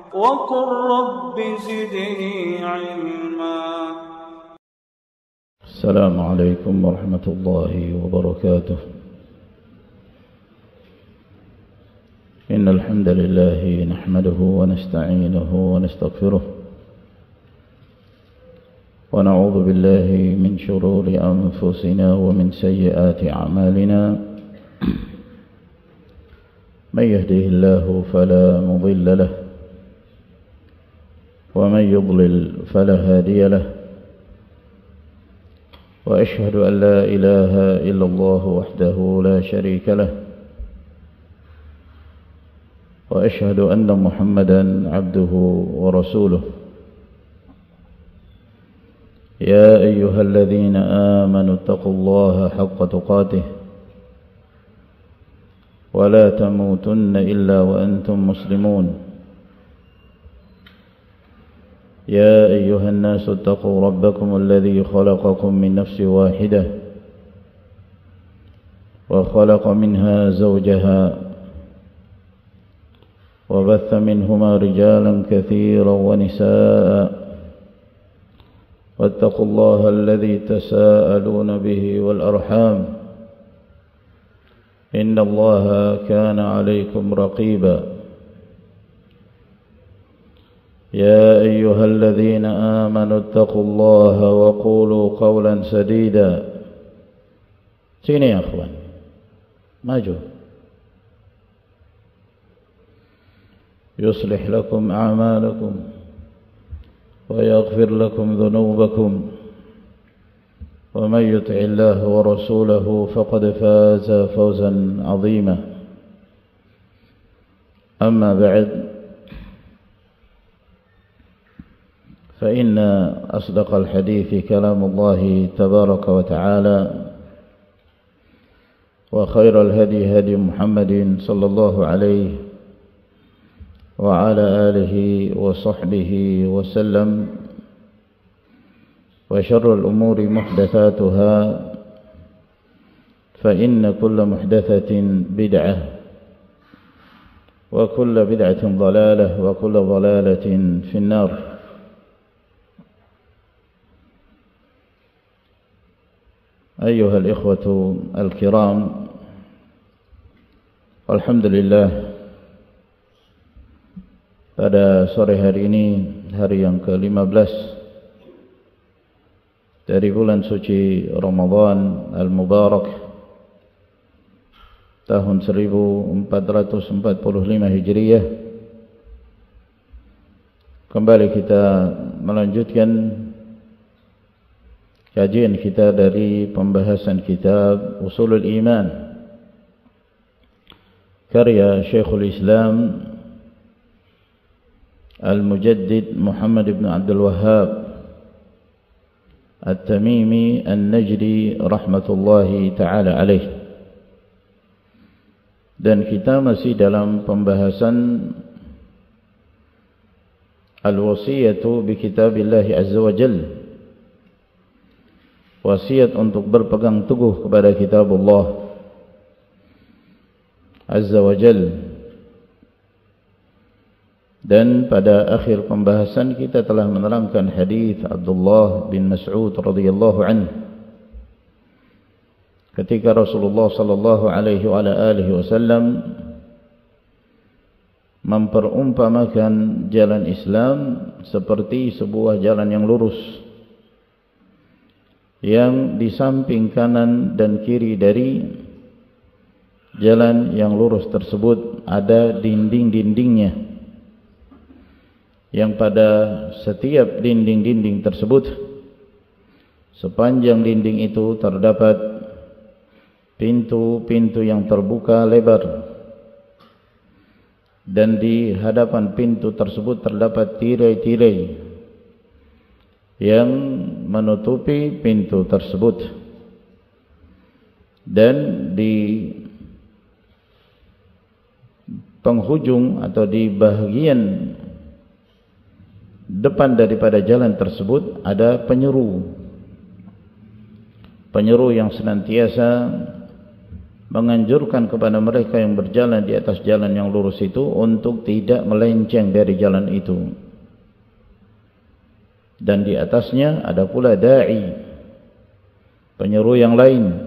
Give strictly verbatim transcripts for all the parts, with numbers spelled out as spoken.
وقل رب زدني علما. السلام عليكم ورحمة الله وبركاته. إن الحمد لله نحمده ونستعينه ونستغفره ونعوذ بالله من شرور أنفسنا ومن سيئات أعمالنا. من يهده الله فلا مضل له ومن يضلل فلا هادي له. وأشهد أن لا إله إلا الله وحده لا شريك له. وأشهد أن محمدا عبده ورسوله. يا أيها الذين آمنوا اتقوا الله حق تقاته ولا تموتن إلا وأنتم مسلمون. يا أيها الناس اتقوا ربكم الذي خلقكم من نفس واحدة وخلق منها زوجها وبث منهما رجالا كثيرا ونساء. واتقوا الله الذي تساءلون به والأرحام إن الله كان عليكم رقيبا. يا أيها الذين آمنوا اتقوا الله وقولوا قولا سديدا. سيني يا أخوان ماجو. يصلح لكم أعمالكم ويغفر لكم ذنوبكم ومن يطع الله ورسوله فقد فاز فوزا عظيما. أما بعد فإن أصدق الحديث كلام الله تبارك وتعالى وخير الهدي هدي محمد صلى الله عليه وعلى آله وصحبه وسلم. وشر الأمور محدثاتها فإن كل محدثة بدعة وكل بدعة ضلالة وكل ضلالة في النار. أيها الإخوة الكرام، alhamdulillah pada sore hari ini, hari yang ke lima belas dari bulan suci Ramadan Al-Mubarak tahun seribu empat ratus empat puluh lima Hijriyah, kembali kita melanjutkan kajian kita dari pembahasan kitab Ushulul Iman karya Syekhul Islam Al-Mujaddid Muhammad ibn Abdul Wahhab At-Tamimi An-Najdi rahmatullahi ta'ala alaih. Dan kita masih dalam pembahasan Al-Wasiyatu bi Kitabillahi Azza wa Jal, wasiat untuk berpegang teguh kepada kitab Allah Azza wa Jal. Dan pada akhir pembahasan kita telah menerangkan hadis Abdullah bin Mas'ud radhiyallahu anhu ketika Rasulullah sallallahu alaihi wa alihi wasallam memperumpamakan jalan Islam seperti sebuah jalan yang lurus, yang di samping kanan dan kiri dari jalan yang lurus tersebut ada dinding-dindingnya, yang pada setiap dinding-dinding tersebut, sepanjang dinding itu terdapat pintu-pintu yang terbuka lebar, dan di hadapan pintu tersebut terdapat tirai-tirai yang menutupi pintu tersebut. Dan di penghujung atau di bahagian depan daripada jalan tersebut ada penyeru, penyeru yang senantiasa menganjurkan kepada mereka yang berjalan di atas jalan yang lurus itu untuk tidak melenceng dari jalan itu. Dan di atasnya ada pula da'i, penyeru yang lain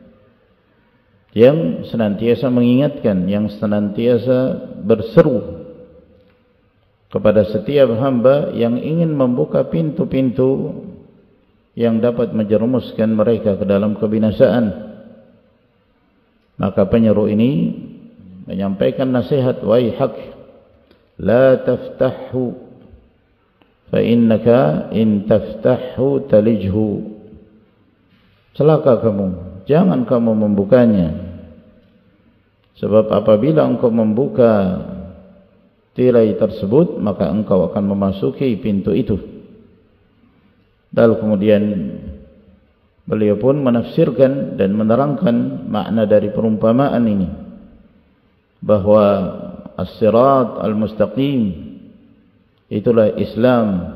yang senantiasa mengingatkan, yang senantiasa berseru kepada setiap hamba yang ingin membuka pintu-pintu yang dapat menjerumuskan mereka ke dalam kebinasaan. Maka penyeru ini menyampaikan nasihat, waihak la taftahu fa innaka in taftahu talijhu. Celaka kamu, jangan kamu membukanya, sebab apabila engkau membuka tirai tersebut maka engkau akan memasuki pintu itu. Lalu kemudian beliau pun menafsirkan dan menerangkan makna dari perumpamaan ini, bahwa as-sirat al-mustaqim itulah Islam,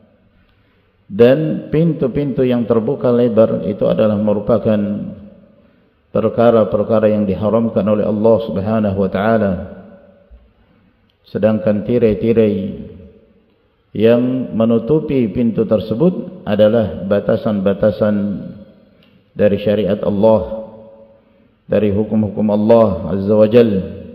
dan pintu-pintu yang terbuka lebar itu adalah merupakan perkara-perkara yang diharamkan oleh Allah Subhanahu wa taala. Sedangkan tirai-tirai yang menutupi pintu tersebut adalah batasan-batasan dari syariat Allah, dari hukum-hukum Allah Azza wa Jal,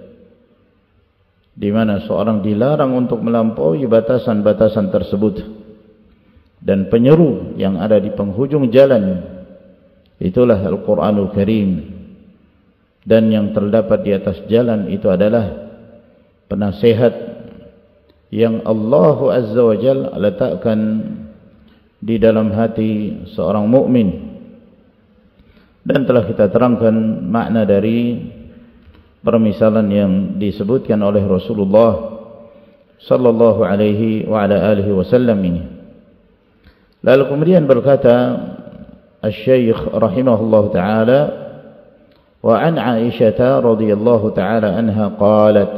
di mana seorang dilarang untuk melampaui batasan-batasan tersebut. Dan penyeru yang ada di penghujung jalan itulah Al-Quranul Karim, dan yang terdapat di atas jalan itu adalah penasihat yang Allah Azza wa Jalla letakkan di dalam hati seorang mukmin. Dan telah kita terangkan makna dari permisalan yang disebutkan oleh Rasulullah sallallahu alaihi wa ala alihi wasallam ini. Lalu kemudian berkata Asy-Syaikh rahimahullah taala, wa an Aisyah radhiyallahu taala anha qalat,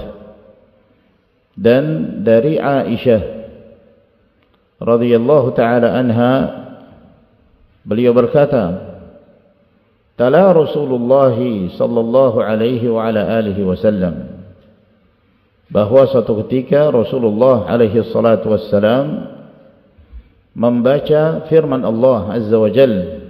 dan dari Aisyah radhiyallahu taala anha beliau berkata, tala Rasulullah sallallahu alaihi wa ala alihi wasallam, bahwa suatu ketika Rasulullah alaihi salatu wassalam membaca firman Allah Azza wa Jalla.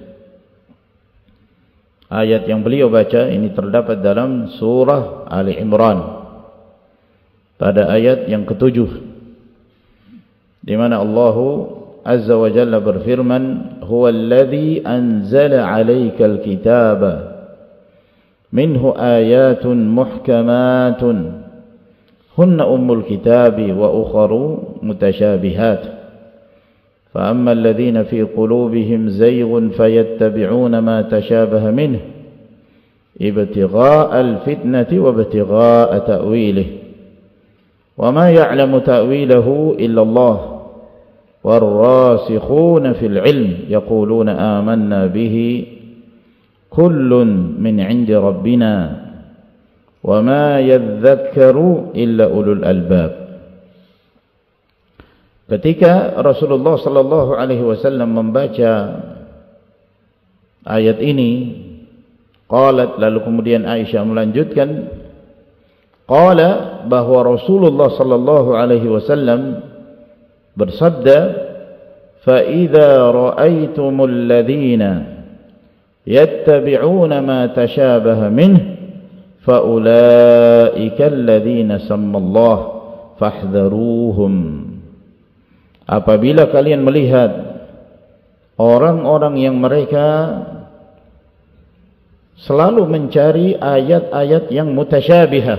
Ayat yang beliau baca ini terdapat dalam surah Ali Imran pada ayat yang ketujuh, di mana Allah Azza wa Jalla berfirman, huwallazi anzala 'alaikal kitaba minhu ayatun muhkamatun hunna ummul kitabi wa ukharu mutasyabihat. فأما الذين في قلوبهم زيغ فيتبعون ما تشابه منه ابتغاء الفتنة وابتغاء تأويله وما يعلم تأويله إلا الله والراسخون في العلم يقولون آمنا به كل من عند ربنا وما يذكر إلا أولو الألباب. Ketika Rasulullah sallallahu alaihi wasallam membaca ayat ini, qalat, lalu kemudian Aisyah melanjutkan, qala, bahwa Rasulullah sallallahu alaihi wasallam bersabda, fa idza ra'aitumul ladzina yattabi'una ma tashabaha minhu fa ulaika alladzina sammallah fahdharuhum. Apabila kalian melihat orang-orang yang mereka selalu mencari ayat-ayat yang mutasyabihah,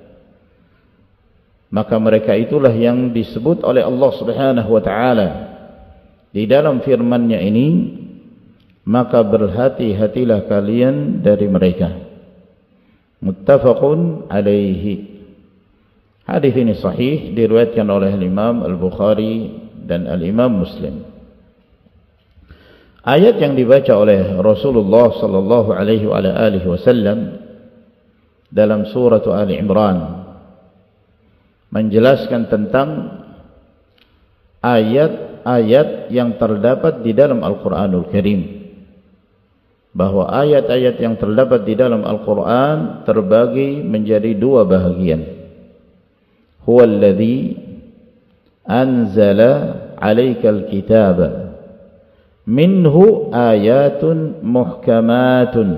maka mereka itulah yang disebut oleh Allah Subhanahu wa taala di dalam firman-Nya ini, maka berhati-hatilah kalian dari mereka. Muttafaqun alaihi. Hadis ini sahih, diriwayatkan oleh Imam Al-Bukhari dan Al-Imam Muslim. Ayat yang dibaca oleh Rasulullah sallallahu alaihi wa alihi wasallam dalam surah Ali Imran menjelaskan tentang ayat-ayat yang terdapat di dalam Al-Quranul Karim. bahwa ayat-ayat yang terdapat di dalam Al-Quran terbagi menjadi dua bahagian. Huwallazi anzala alaikal kitaba minhu ayatun muhkamatun.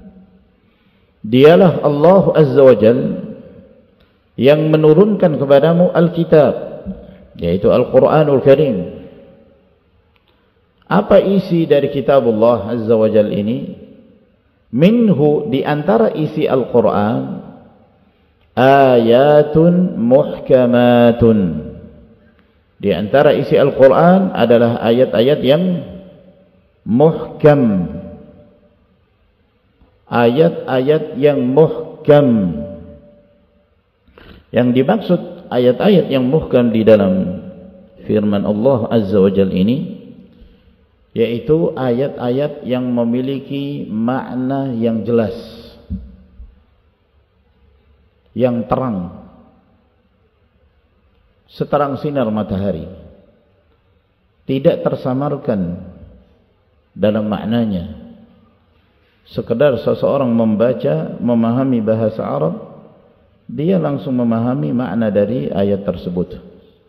Dialah Allah Azza wa Jal yang menurunkan kepadamu Alkitab, yaitu Al-Quranul Karim. Apa isi dari kitab Allah Azza wa Jal ini? Minhu, di antara isi Al-Quran, ayatun muhkamatun. Di antara isi Al-Quran adalah ayat-ayat yang muhkam, ayat-ayat yang muhkam. Yang dimaksud ayat-ayat yang muhkam di dalam firman Allah Azza wa Jal ini, yaitu ayat-ayat yang memiliki makna yang jelas, yang terang, seterang sinar matahari, tidak tersamarkan dalam maknanya. Sekedar seseorang membaca, memahami bahasa Arab, dia langsung memahami makna dari ayat tersebut.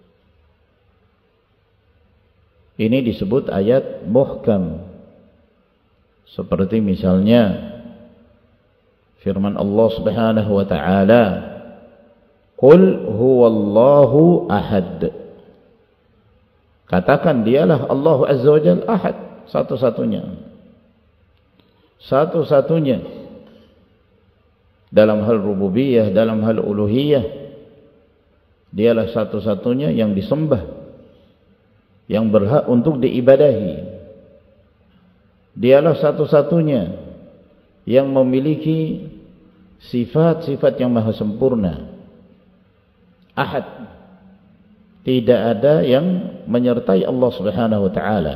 Ini disebut ayat muhkam. Seperti misalnya firman Allah Subhanahu wa taala, "Qul huwallahu ahad." Katakan, dialah Allah Azza wa Jalla ahad, satu-satunya. Satu-satunya dalam hal rububiyah, dalam hal uluhiyah. Dialah satu-satunya yang disembah, yang berhak untuk diibadahi. Dialah satu-satunya yang memiliki sifat-sifat yang maha sempurna. Ahad, tidak ada yang menyertai Allah Subhanahu wa taala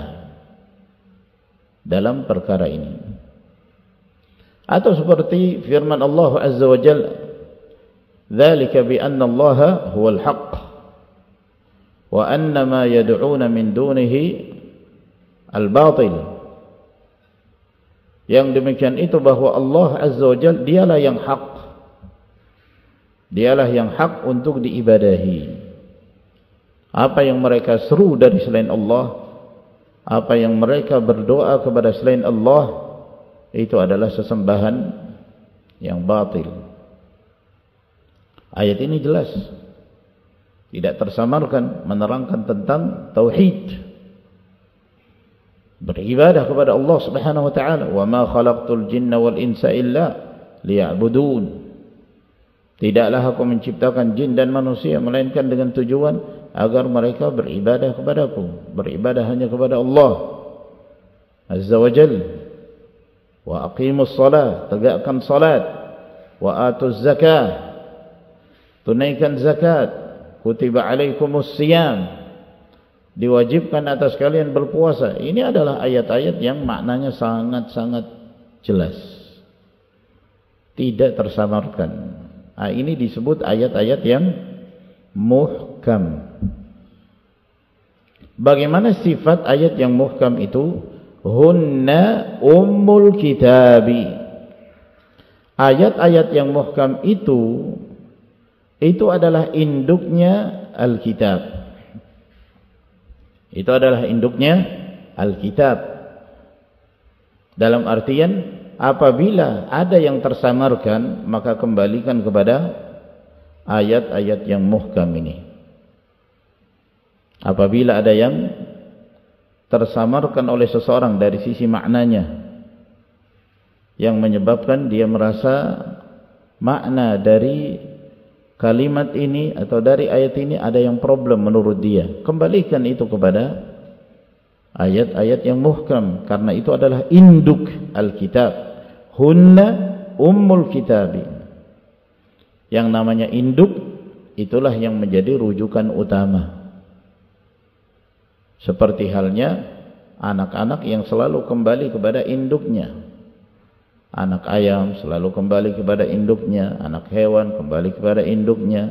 dalam perkara ini. Atau seperti firman Allah Azza wa Jalla, "Dzalika bi anna Allaha huwal haqq wa anna ma yad'una min dunihi al-batil." Yang demikian itu bahwa Allah Azza wa Jalla dialah yang hak, dialah yang hak untuk diibadahi. Apa yang mereka seru dari selain Allah, apa yang mereka berdoa kepada selain Allah, itu adalah sesembahan yang batil. Ayat ini jelas, tidak tersamarkan, menerangkan tentang tauhid, beribadah kepada Allah Subhanahu wa taala. "Wa ma khalaqtul jinna wal insa illa liya'budun." Tidaklah aku menciptakan jin dan manusia melainkan dengan tujuan agar mereka beribadah kepadaku, beribadah hanya kepada Allah Azza wa Jalla. "Wa aqimus salat," tegakkan salat. "Wa atuz zakah," tunaikan zakat. "Kutiba alaikumus siyam," diwajibkan atas kalian berpuasa. Ini adalah ayat-ayat yang maknanya sangat-sangat jelas, tidak tersamarkan. Nah, ini disebut ayat-ayat yang muhkam. Bagaimana sifat ayat yang muhkam itu? Hunna ummul kitabi. Ayat-ayat yang muhkam itu itu adalah induknya Alkitab. Itu adalah induknya Alkitab. Dalam artian, apabila ada yang tersamarkan, maka kembalikan kepada ayat-ayat yang muhkam ini. Apabila ada yang tersamarkan oleh seseorang dari sisi maknanya, yang menyebabkan dia merasa makna dari kalimat ini atau dari ayat ini ada yang problem menurut dia, kembalikan itu kepada ayat-ayat yang muhkam, karena itu adalah induk Alkitab. Hunna ummul kitabi. Yang namanya induk, itulah yang menjadi rujukan utama. Seperti halnya anak-anak yang selalu kembali kepada induknya. Anak ayam selalu kembali kepada induknya, anak hewan kembali kepada induknya.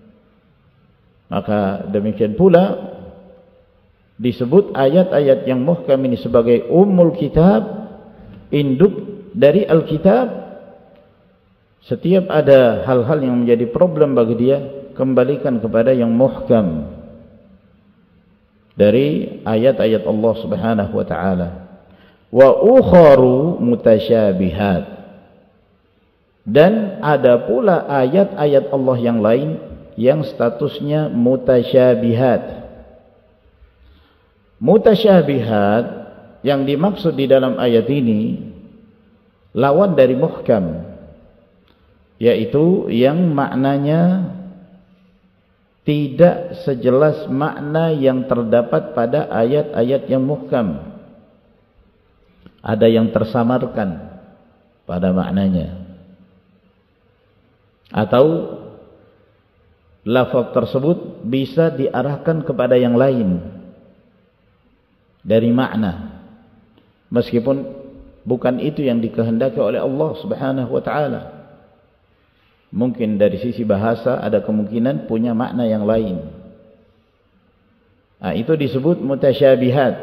Maka demikian pula disebut ayat-ayat yang muhkam ini sebagai ummul kitab, induk dari Alkitab. Setiap ada hal-hal yang menjadi problem bagi dia, kembalikan kepada yang muhkam dari ayat-ayat Allah Subhanahu wa taala. Wa ukharu mutasyabihat, dan ada pula ayat-ayat Allah yang lain yang statusnya mutasyabihat. Mutasyabihat yang dimaksud di dalam ayat ini lawan dari muhkam, yaitu yang maknanya tidak sejelas makna yang terdapat pada ayat-ayat yang muhkam. Ada yang tersamarkan pada maknanya, atau lafaz tersebut bisa diarahkan kepada yang lain dari makna, meskipun bukan itu yang dikehendaki oleh Allah Subhanahu wa taala. Mungkin dari sisi bahasa ada kemungkinan punya makna yang lain. Nah, itu disebut mutasyabihat.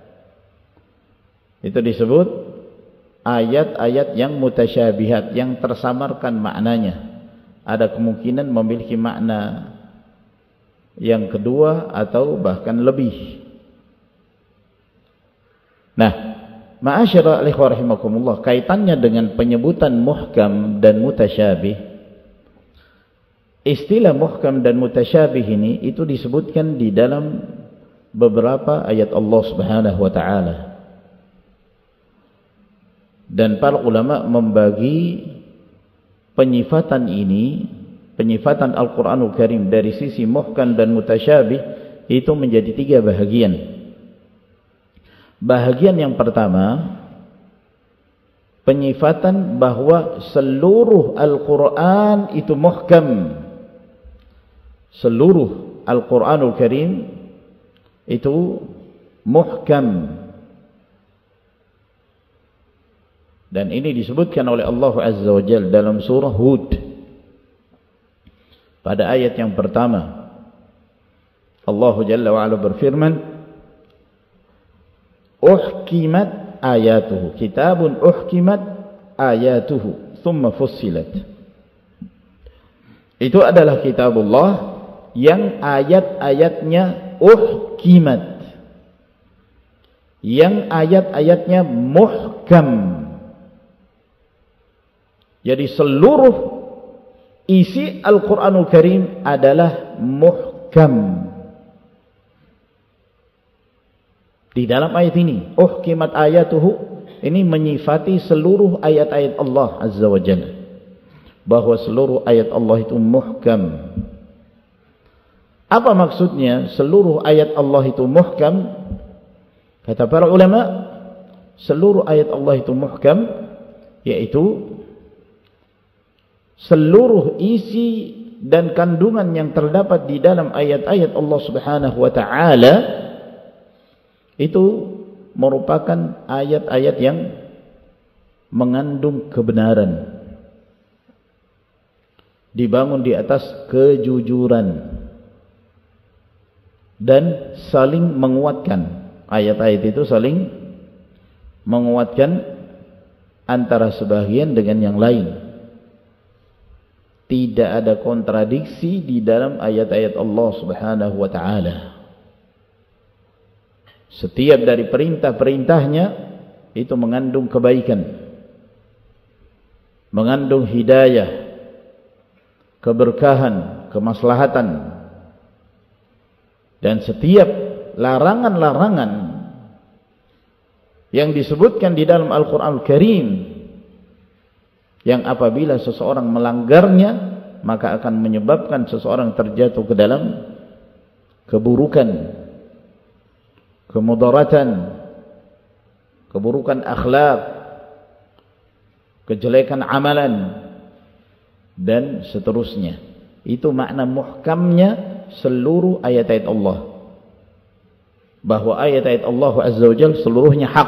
Itu disebut ayat-ayat yang mutasyabihat, yang tersamarkan maknanya. Ada kemungkinan memiliki makna yang kedua atau bahkan lebih. Nah, ma'asyara ikhwah rahimakumullah, kaitannya dengan penyebutan muhkam dan mutasyabih. Istilah muhkam dan mutasyabih ini itu disebutkan di dalam beberapa ayat Allah Subhanahu wa taala. Dan para ulama membagi penyifatan ini, penyifatan Al-Qur'anul Karim dari sisi muhkam dan mutasyabih itu menjadi tiga bahagian. Bahagian yang pertama, penyifatan bahwa seluruh Al-Quran itu muhkam. Seluruh Al-Quranul Karim itu muhkam. Dan ini disebutkan oleh Allah Azza wa Jalla dalam surah Hud. Pada ayat yang pertama, Allah Jalla wa Ala berfirman, uhkimat ayatuhu, kitabun uhkimat ayatuhu thumma fussilat. Itu adalah kitabullah yang ayat-ayatnya uhkimat, yang ayat-ayatnya muhkam. Jadi seluruh isi Al-Quranul Karim adalah muhkam. Di dalam ayat ini, uhkimat ayatuhu, ini menyifati seluruh ayat-ayat Allah Azza wa Jalla, bahwa seluruh ayat Allah itu muhkam. Apa maksudnya seluruh ayat Allah itu muhkam? Kata para ulama, seluruh ayat Allah itu muhkam, yaitu seluruh isi dan kandungan yang terdapat di dalam ayat-ayat Allah Subhanahu wa taala itu merupakan ayat-ayat yang mengandung kebenaran, dibangun di atas kejujuran dan saling menguatkan. Ayat-ayat itu saling menguatkan antara sebagian dengan yang lain. Tidak ada kontradiksi di dalam ayat-ayat Allah Subhanahu wa taala. Setiap dari perintah-perintahnya itu mengandung kebaikan, mengandung hidayah, keberkahan, kemaslahatan. Dan setiap larangan-larangan yang disebutkan di dalam Al-Quran Al-Karim, yang apabila seseorang melanggarnya, maka akan menyebabkan seseorang terjatuh ke dalam keburukan, kemudaratan, keburukan akhlak, kejelekan amalan, dan seterusnya. Itu makna muhkamnya seluruh ayat-ayat Allah, bahwa ayat-ayat Allah Azza wa Jalla seluruhnya hak.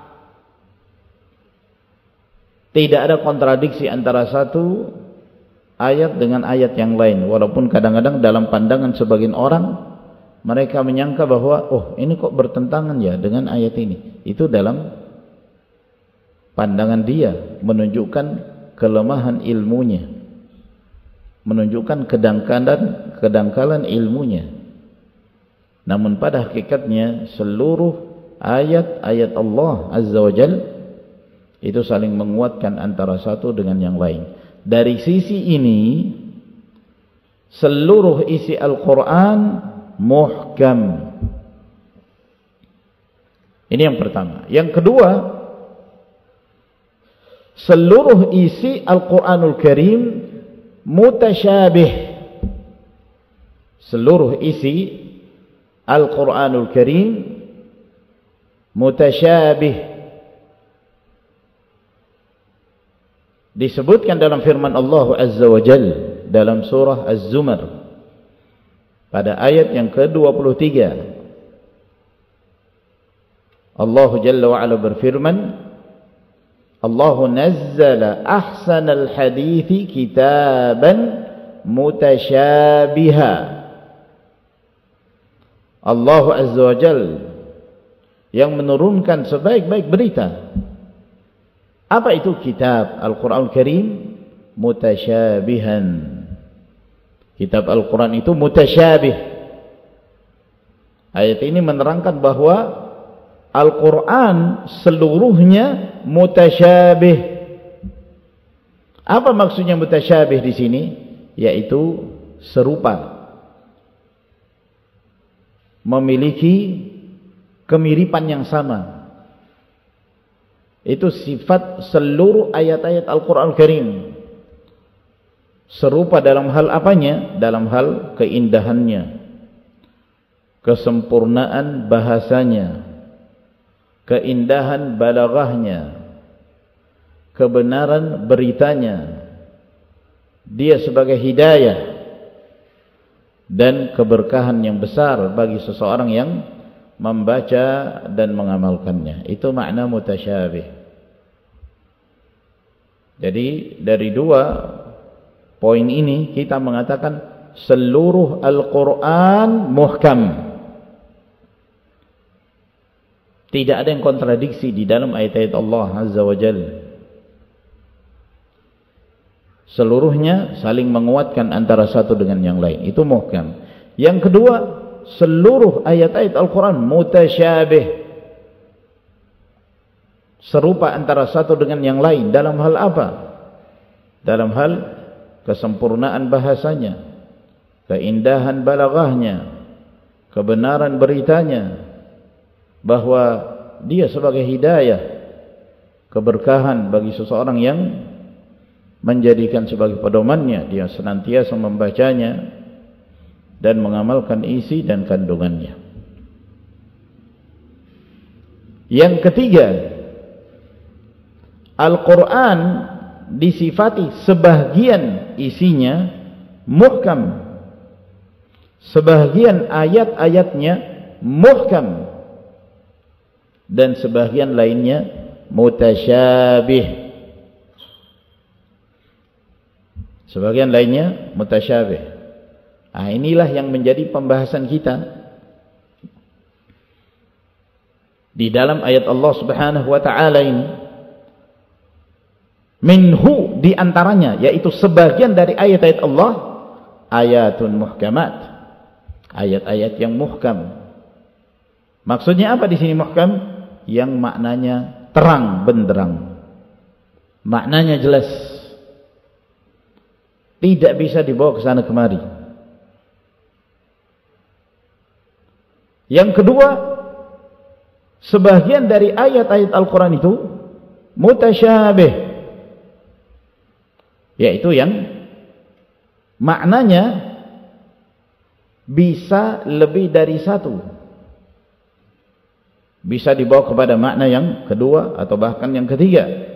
Tidak ada kontradiksi antara satu ayat dengan ayat yang lain. Walaupun kadang-kadang dalam pandangan sebagian orang, mereka menyangka bahwa oh ini kok bertentangan ya dengan ayat ini. Itu dalam pandangan dia menunjukkan kelemahan ilmunya, menunjukkan kedangkalan kedangkalan ilmunya. Namun pada hakikatnya seluruh ayat-ayat Allah Azza wa Jal itu saling menguatkan antara satu dengan yang lain. Dari sisi ini seluruh isi Al-Quran muhkam. Ini yang pertama. Yang kedua, seluruh isi Al-Quranul Karim mutasyabih. Seluruh isi Al-Quranul Karim mutasyabih. Disebutkan dalam firman Allah Azza wa Jal dalam surah Az-Zumar pada ayat yang ke dua puluh tiga. Allah Jalla wa Ala berfirman, Allahu nazzala ahsanal hadithi kitaban mutasyabiha. Allah Azza wa Jal yang menurunkan sebaik-baik berita. Apa itu kitab Al-Quran Karim? Mutasyabihan. Kitab Al-Quran itu mutasyabih. Ayat ini menerangkan bahwa Al-Quran seluruhnya mutasyabih. Apa maksudnya mutasyabih di sini? Yaitu serupa, memiliki kemiripan yang sama. Itu sifat seluruh ayat-ayat Al-Quran Karim. Serupa dalam hal apanya? Dalam hal keindahannya, kesempurnaan bahasanya, keindahan balaghahnya, kebenaran beritanya. Dia sebagai hidayah dan keberkahan yang besar bagi seseorang yang membaca dan mengamalkannya. Itu makna mutasyabih. Jadi dari dua poin ini kita mengatakan seluruh Al-Quran muhkam. Tidak ada yang kontradiksi di dalam ayat-ayat Allah Azza wa Jalla. Seluruhnya saling menguatkan antara satu dengan yang lain. Itu muhkam. Yang kedua, seluruh ayat-ayat Al-Quran mutasyabih, serupa antara satu dengan yang lain. Dalam hal apa? Dalam hal kesempurnaan bahasanya, keindahan balaghahnya, kebenaran beritanya, bahwa dia sebagai hidayah, keberkahan bagi seseorang yang menjadikan sebagai pedomannya, dia senantiasa membacanya dan mengamalkan isi dan kandungannya. Yang ketiga, Al-Quran disifati sebahagian isinya muhkam, sebahagian ayat-ayatnya muhkam, dan sebahagian lainnya mutasyabih. Sebagian lainnya mutasyabih. Ah, inilah yang menjadi pembahasan kita di dalam ayat Allah Subhanahu wa taala ini. Minhu di antaranya, yaitu sebagian dari ayat-ayat Allah, ayatun muhkamat, ayat-ayat yang muhkam. Maksudnya apa di sini muhkam? Yang maknanya terang benderang, maknanya jelas, tidak bisa dibawa ke sana kemari. Yang kedua, sebagian dari ayat-ayat Al-Quran itu mutasyabih, yaitu yang maknanya bisa lebih dari satu, bisa dibawa kepada makna yang kedua atau bahkan yang ketiga.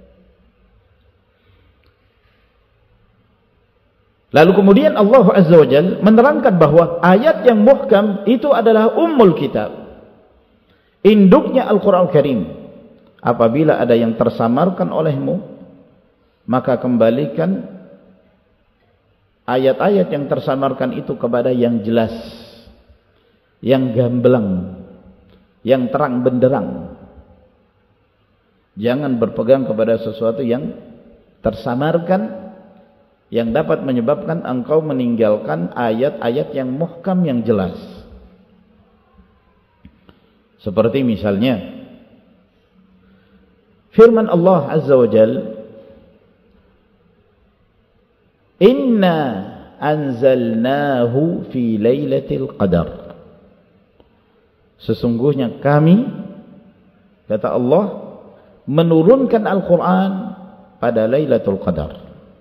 Lalu kemudian Allah Azza wa Jalla menerangkan bahwa ayat yang muhkam itu adalah ummul kitab, induknya Al-Quran Karim. Apabila ada yang tersamarkan olehmu, maka kembalikan ayat-ayat yang tersamarkan itu kepada yang jelas, yang gamblang, yang terang benderang. Jangan berpegang kepada sesuatu yang tersamarkan, yang dapat menyebabkan engkau meninggalkan ayat-ayat yang muhkam yang jelas. Seperti misalnya firman Allah Azza wa Jalla, Inna anzalnahu fi lailatul qadar. Sesungguhnya kami, kata Allah, menurunkan Al-Quran pada Lailatul Qadar.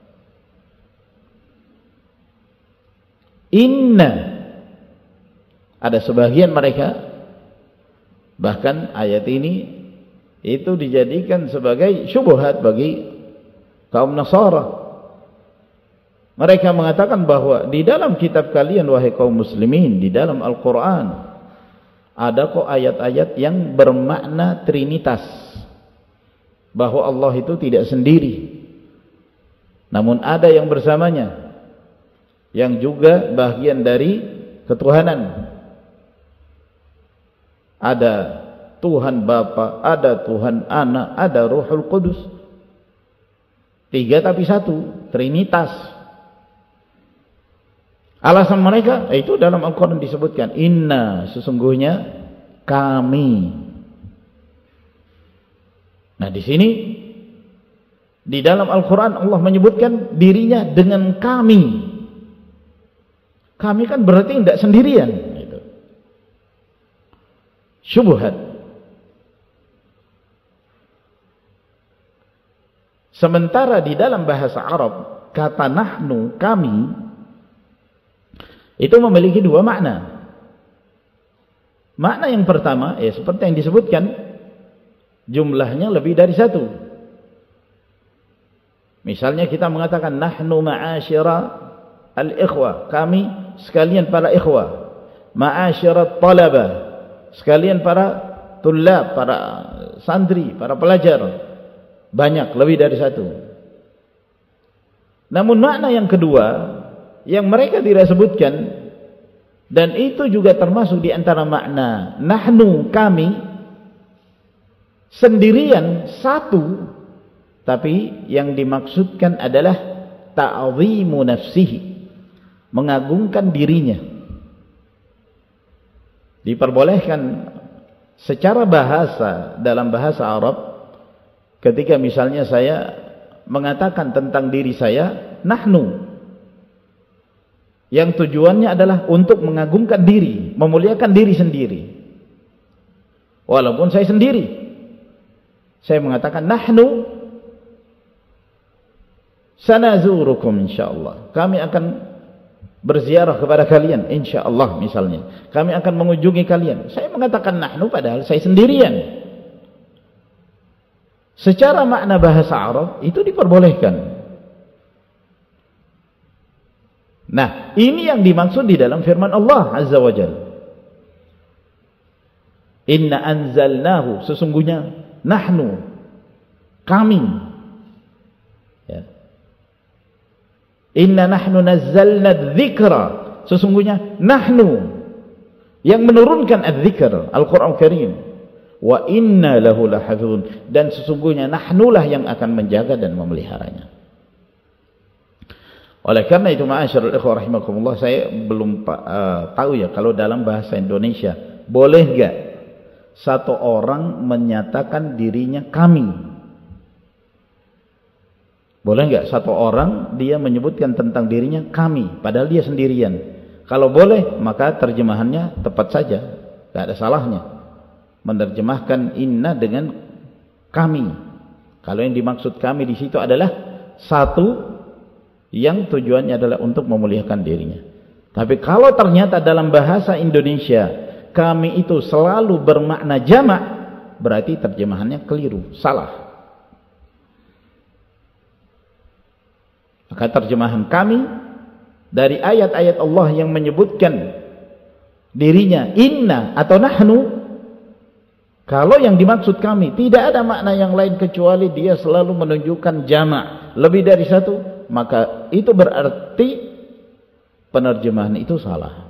Inna, ada sebagian mereka, bahkan ayat ini itu dijadikan sebagai syubhat bagi kaum Nasara. Mereka mengatakan bahwa di dalam kitab kalian wahai kaum muslimin, di dalam Al-Quran ada kok ayat-ayat yang bermakna trinitas, bahwa Allah itu tidak sendiri, namun ada yang bersamanya, yang juga bagian dari ketuhanan. Ada Tuhan Bapa, ada Tuhan Anak, ada Ruhul Qudus. Tiga tapi satu, trinitas. Alasan mereka itu dalam Al-Quran disebutkan, Inna, sesungguhnya kami. Nah, di sini di dalam Al-Quran Allah menyebutkan dirinya dengan kami. Kami kan berarti tidak sendirian. Gitu. Syubhat. Sementara di dalam bahasa Arab kata nahnu, kami, itu memiliki dua makna. Makna yang pertama, ya seperti yang disebutkan, jumlahnya lebih dari satu. Misalnya kita mengatakan nahnu ma'asyira al-ikhwah, kami sekalian para ikhwah, ma'asyira talaba, sekalian para tulab, para santri, para pelajar. Banyak, lebih dari satu. Namun makna yang kedua yang mereka tidak sebutkan, dan itu juga termasuk di antara makna nahnu, kami, sendirian, satu, tapi yang dimaksudkan adalah ta'zimu nafsihi, mengagungkan dirinya. Diperbolehkan secara bahasa, dalam bahasa Arab, ketika misalnya saya mengatakan tentang diri saya nahnu, yang tujuannya adalah untuk mengagungkan diri, memuliakan diri sendiri. Walaupun saya sendiri, saya mengatakan nahnu sanazurukum insyaallah, kami akan berziarah kepada kalian insyaallah, misalnya kami akan mengunjungi kalian. Saya mengatakan nahnu padahal saya sendirian. Secara makna bahasa Arab itu diperbolehkan. Nah, ini yang dimaksud di dalam firman Allah Azza wa Jalla. Inna anzalnahu, sesungguhnya nahnu, kami. Ya. Inna nahnu nazzalna dzikra, sesungguhnya nahnu yang menurunkan adz-dzikr, Al-Qur'an Karim. Wa inna lahu lahafizun, dan sesungguhnya nahnulah yang akan menjaga dan memeliharanya. Oleh karena itu, ma'asyarul ikhwah rahimakumullah, saya belum uh, tahu ya kalau dalam bahasa Indonesia boleh enggak satu orang menyatakan dirinya kami? Boleh enggak satu orang dia menyebutkan tentang dirinya kami padahal dia sendirian? Kalau boleh, maka terjemahannya tepat saja, enggak ada salahnya menerjemahkan inna dengan kami. Kalau yang dimaksud kami di situ adalah satu yang tujuannya adalah untuk memuliakan dirinya. Tapi kalau ternyata dalam bahasa Indonesia kami itu selalu bermakna jamak, berarti terjemahannya keliru, salah. Maka terjemahan kami dari ayat-ayat Allah yang menyebutkan dirinya inna atau nahnu, kalau yang dimaksud kami tidak ada makna yang lain kecuali dia selalu menunjukkan jamak, lebih dari satu, maka itu berarti penerjemahan itu salah.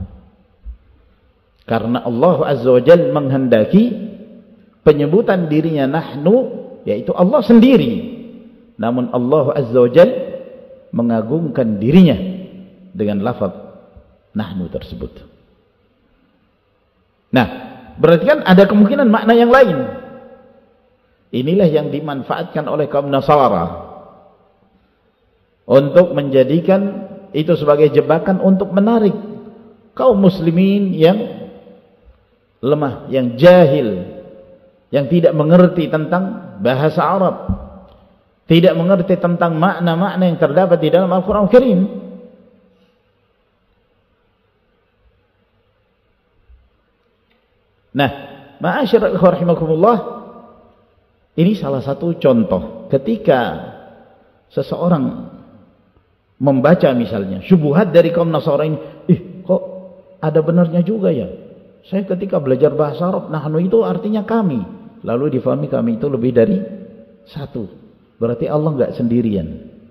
Karena Allah Azza wa Jalla menghendaki penyebutan dirinya nahnu yaitu Allah sendiri. Namun Allah Azza wa Jalla mengagungkan dirinya dengan lafaz nahnu tersebut. Nah, berarti kan ada kemungkinan makna yang lain. Inilah yang dimanfaatkan oleh kaum Nasara untuk menjadikan itu sebagai jebakan untuk menarik kaum muslimin yang lemah, yang jahil, yang tidak mengerti tentang bahasa Arab, tidak mengerti tentang makna-makna yang terdapat di dalam Al-Quran Al-Karim. Nah, ma'asyiral ikhwah rahimakumullah, ini salah satu contoh ketika seseorang membaca misalnya syubhat dari kaum Nasara ini, ih kok ada benarnya juga ya, saya ketika belajar bahasa Arab, nahnu itu artinya kami, lalu difahami kami itu lebih dari satu, berarti Allah enggak sendirian.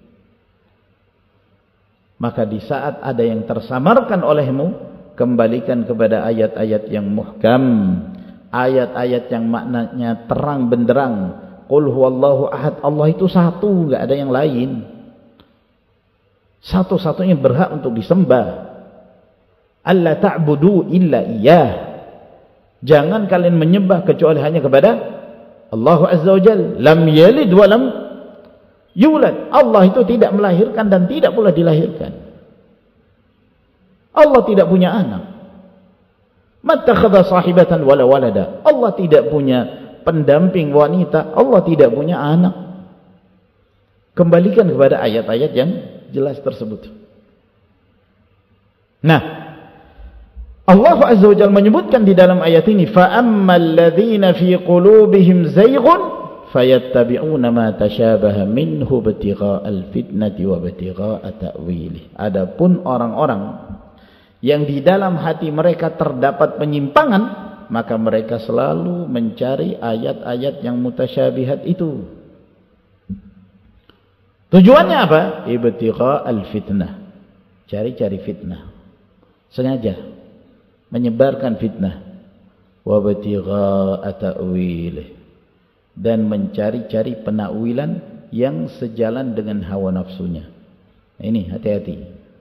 Maka di saat ada yang tersamarkan olehmu, kembalikan kepada ayat-ayat yang muhkam, ayat-ayat yang maknanya terang benderang. Qul huwallahu ahad, Allah itu satu, enggak ada yang lain, satu-satunya berhak untuk disembah. Alla ta'budu illa iyyah, jangan kalian menyembah kecuali hanya kepada Allah Azza wa Jalla. Lam yalid wa lam yulad, Allah itu tidak melahirkan dan tidak pula dilahirkan. Allah tidak punya anak. Mattakhadha sahibatan wala walada, Allah tidak punya pendamping wanita, Allah tidak punya anak. Kembalikan kepada ayat-ayat yang jelas tersebut. Nah, Allah Azza wa Jalla menyebutkan di dalam ayat ini, fa ammal ladzina fi qulubihim zayghun fayattabi'una ma tashabaha minhu ibtigha'al fitnati wa ibtigha'a ta'wilih. Adapun orang-orang yang di dalam hati mereka terdapat penyimpangan, maka mereka selalu mencari ayat-ayat yang mutasyabihat itu. Tujuannya apa? Ibtigha'al fitnah, cari-cari fitnah, sengaja menyebarkan fitnah, wa ibtigha'a ta'wilih, dan mencari-cari penakwilan yang sejalan dengan hawa nafsunya. Ini hati-hati,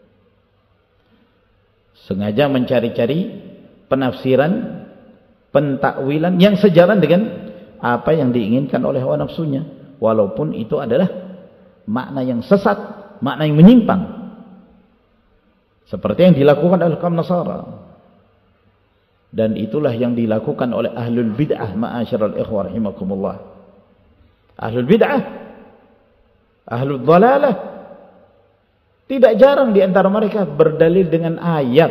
sengaja mencari-cari penafsiran, pentakwilan yang sejalan dengan apa yang diinginkan oleh hawa nafsunya, walaupun itu adalah makna yang sesat, makna yang menyimpang, seperti yang dilakukan oleh kaum Nasara. Dan itulah yang dilakukan oleh ahlul bid'ah, ma'asyiral ikhwah rahimakumullah. Ahlul bid'ah, ahlul dhalalah, tidak jarang di antara mereka berdalil dengan ayat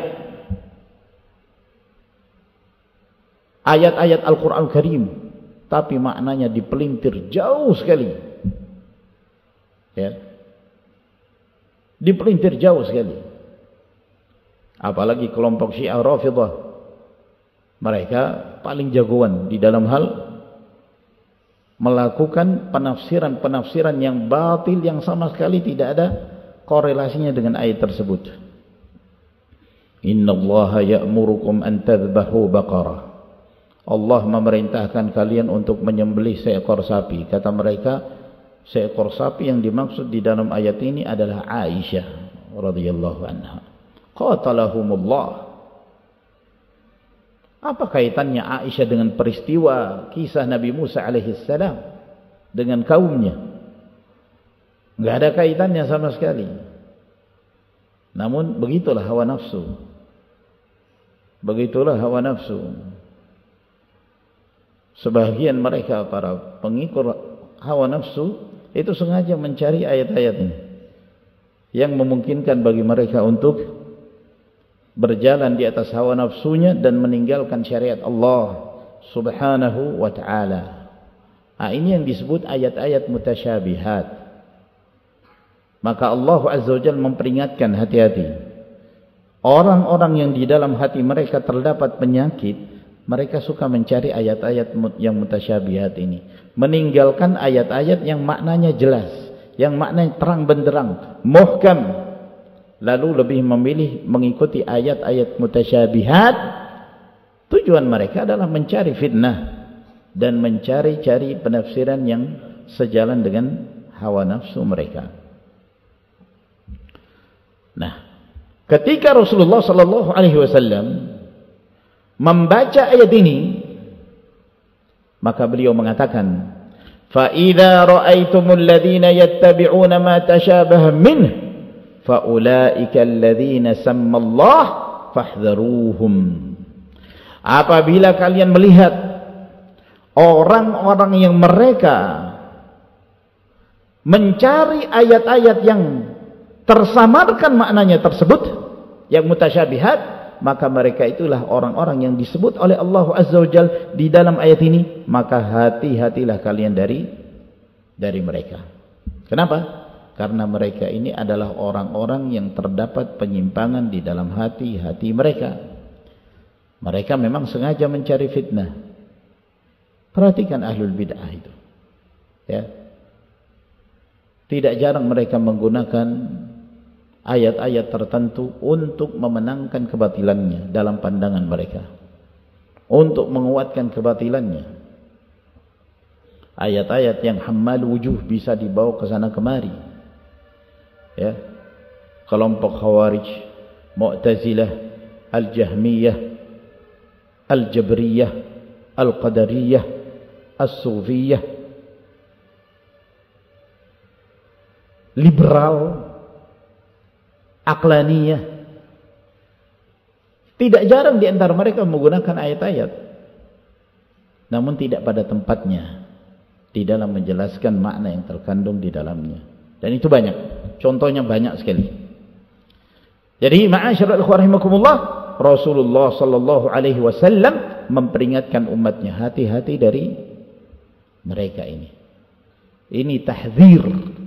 ayat-ayat Al-Quran Al-Karim, tapi maknanya dipelintir jauh sekali, ya, dipelintir jauh sekali. Apalagi kelompok Syiah Rafidhah, mereka paling jagoan di dalam hal melakukan penafsiran-penafsiran yang batil, yang sama sekali tidak ada korelasinya dengan ayat tersebut. Innallaha ya'murukum an tadhbahu baqarah, Allah memerintahkan kalian untuk menyembelih seekor sapi. Kata mereka, seekor sapi yang dimaksud di dalam ayat ini adalah Aisyah radhiyallahu anha. Qatalahumullah. Apa kaitannya Aisyah dengan peristiwa kisah Nabi Musa alaihissalam dengan kaumnya? Enggak ada kaitannya sama sekali. Namun begitulah hawa nafsu. Begitulah hawa nafsu. Sebagian mereka para pengikut hawa nafsu itu sengaja mencari ayat-ayat ini yang memungkinkan bagi mereka untuk berjalan di atas hawa nafsunya dan meninggalkan syariat Allah subhanahu wa ta'ala. Nah, ini yang disebut ayat-ayat mutasyabihat. Maka Allah Azza wa Jalla memperingatkan, hati-hati. Orang-orang yang di dalam hati mereka terdapat penyakit, mereka suka mencari ayat-ayat yang mutasyabihat ini, meninggalkan ayat-ayat yang maknanya jelas, yang maknanya terang benderang, muhkam, lalu lebih memilih mengikuti ayat-ayat mutasyabihat. Tujuan mereka adalah mencari fitnah dan mencari-cari penafsiran yang sejalan dengan hawa nafsu mereka. Nah, ketika Rasulullah sallallahu alaihi wasallam membaca ayat ini, maka beliau mengatakan, fa idza ra'aitumul ladzina yattabi'una ma tashabaha minhu fa ulaika alladzina sammallah fahdharuhum. Apabila kalian melihat orang-orang yang mereka mencari ayat-ayat yang tersamarkan maknanya tersebut, yang mutasyabihat, maka mereka itulah orang-orang yang disebut oleh Allah Azza wa Jalla di dalam ayat ini. Maka hati-hatilah kalian dari dari mereka. Kenapa? Karena mereka ini adalah orang-orang yang terdapat penyimpangan di dalam hati-hati mereka. Mereka memang sengaja mencari fitnah. Perhatikan ahlul bid'ah itu, ya. Tidak jarang mereka menggunakan ayat-ayat tertentu untuk memenangkan kebatilannya dalam pandangan mereka, untuk menguatkan kebatilannya. Ayat-ayat yang hammal wujuh bisa dibawa ke sana kemari, ya. Kelompok Khawarij, Mu'tazilah, Al-Jahmiyah, Al-Jabriyah, Al-Qadariyah, As-Sufiyah, liberal, Aqlaniyah. Tidak jarang di antara mereka menggunakan ayat-ayat, namun tidak pada tempatnya di dalam menjelaskan makna yang terkandung di dalamnya. Dan itu banyak, contohnya banyak sekali. Jadi ma'asyiral ikhwan rahimakumullah, Rasulullah sallallahu alaihi wasallam memperingatkan umatnya, hati-hati dari mereka ini. Ini tahdzir.